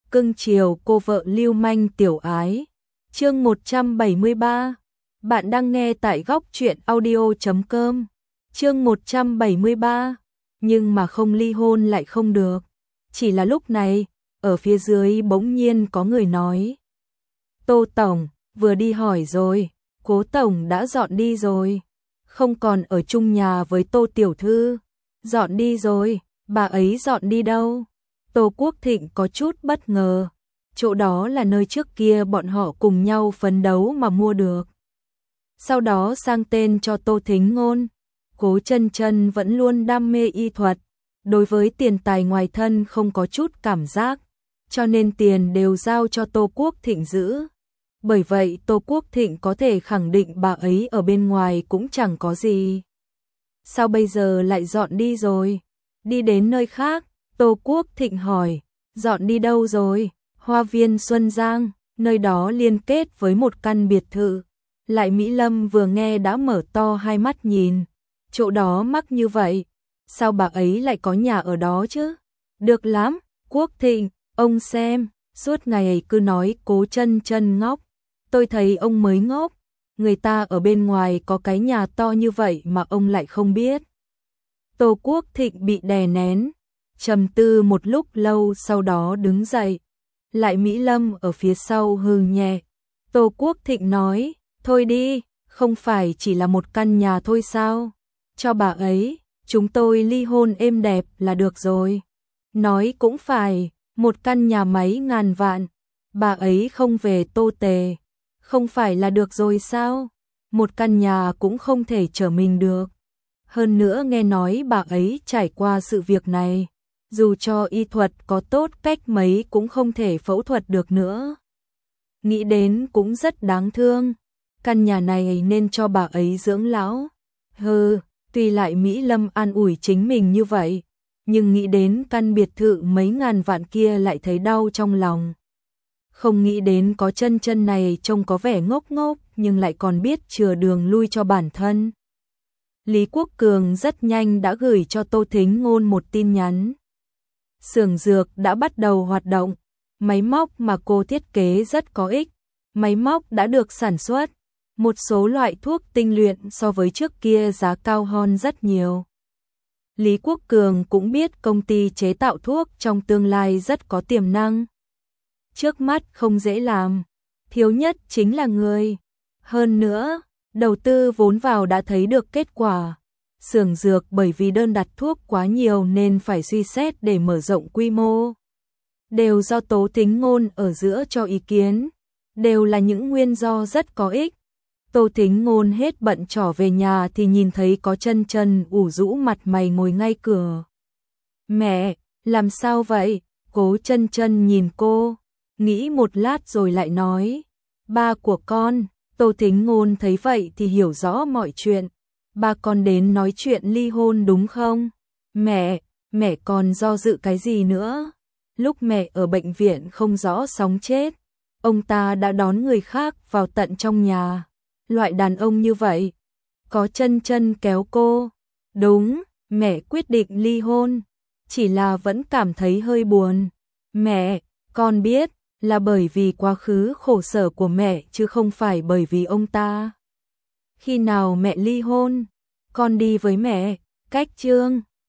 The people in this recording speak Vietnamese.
cưng chiều cô vợ lưu manh tiểu ái. Chương 173. Bạn đang nghe tại góc truyện audio.com. Chương 173. Nhưng mà không ly hôn lại không được. Chỉ là lúc này, ở phía dưới bỗng nhiên có người nói: Tô Tổng, vừa đi hỏi rồi, Cố Tổng đã dọn đi rồi. Không còn ở chung nhà với Tô Tiểu Thư. Dọn đi rồi, bà ấy dọn đi đâu? Tô Quốc Thịnh có chút bất ngờ. Chỗ đó là nơi trước kia bọn họ cùng nhau phấn đấu mà mua được. Sau đó sang tên cho Tô Thính Ngôn. Cố Chân Chân vẫn luôn đam mê y thuật. Đối với tiền tài ngoài thân không có chút cảm giác. Cho nên tiền đều giao cho Tô Quốc Thịnh giữ. Bởi vậy Tô Quốc Thịnh có thể khẳng định bà ấy ở bên ngoài cũng chẳng có gì. Sao bây giờ lại dọn đi rồi? Đi đến nơi khác? Tô Quốc Thịnh hỏi. Dọn đi đâu rồi? Hoa viên Xuân Giang, nơi đó liên kết với một căn biệt thự. Lại Mỹ Lâm vừa nghe đã mở to hai mắt nhìn. Chỗ đó mắc như vậy, sao bà ấy lại có nhà ở đó chứ? Được lắm, Quốc Thịnh, ông xem, suốt ngày cứ nói Cố Chân Chân ngốc. Tôi thấy ông mới ngốc, người ta ở bên ngoài có cái nhà to như vậy mà ông lại không biết. Tô Quốc Thịnh bị đè nén, trầm tư một lúc lâu sau đó đứng dậy. Lại Mỹ Lâm ở phía sau hừ nhẹ. Tô Quốc Thịnh nói, thôi đi, không phải chỉ là một căn nhà thôi sao? Cho bà ấy, chúng tôi ly hôn êm đẹp là được rồi. Nói cũng phải, một căn nhà mấy ngàn vạn, bà ấy không về Tô Tề, không phải là được rồi sao? Một căn nhà cũng không thể chở mình được. Hơn nữa nghe nói bà ấy trải qua sự việc này, dù cho y thuật có tốt cách mấy cũng không thể phẫu thuật được nữa. Nghĩ đến cũng rất đáng thương, căn nhà này nên cho bà ấy dưỡng lão. Tuy lại Mỹ Lâm an ủi chính mình như vậy, nhưng nghĩ đến căn biệt thự mấy ngàn vạn kia lại thấy đau trong lòng. Không nghĩ đến có Chân Chân này trông có vẻ ngốc ngốc nhưng lại còn biết chừa đường lui cho bản thân. Lý Quốc Cường rất nhanh đã gửi cho Tô Thính Ngôn một tin nhắn. Xưởng dược đã bắt đầu hoạt động, máy móc mà cô thiết kế rất có ích, máy móc đã được sản xuất, một số loại thuốc tinh luyện so với trước kia giá cao hơn rất nhiều. Lý Quốc Cường cũng biết công ty chế tạo thuốc trong tương lai rất có tiềm năng. Trước mắt không dễ làm, thiếu nhất chính là người. Hơn nữa, đầu tư vốn vào đã thấy được kết quả. Xưởng dược bởi vì đơn đặt thuốc quá nhiều nên phải suy xét để mở rộng quy mô. Đều do Tố Thính Ngôn ở giữa cho ý kiến, đều là những nguyên do rất có ích. Tô Thính Ngôn hết bận trỏ về nhà thì nhìn thấy có Chân Chân ủ rũ mặt mày ngồi ngay cửa. Mẹ, làm sao vậy? Cố Chân Chân nhìn cô, nghĩ một lát rồi lại nói, ba của con. Tô Thính Ngôn thấy vậy thì hiểu rõ mọi chuyện. Ba con đến nói chuyện ly hôn đúng không? Mẹ còn do dự cái gì nữa? Lúc mẹ ở bệnh viện không rõ sống chết, ông ta đã đón người khác vào tận trong nhà. Loại đàn ông như vậy. Có Chân Chân kéo cô. Đúng, mẹ quyết định ly hôn. Chỉ là vẫn cảm thấy hơi buồn. Mẹ, con biết là bởi vì quá khứ khổ sở của mẹ chứ không phải bởi vì ông ta. Khi nào mẹ ly hôn, con đi với mẹ. Cách Trương,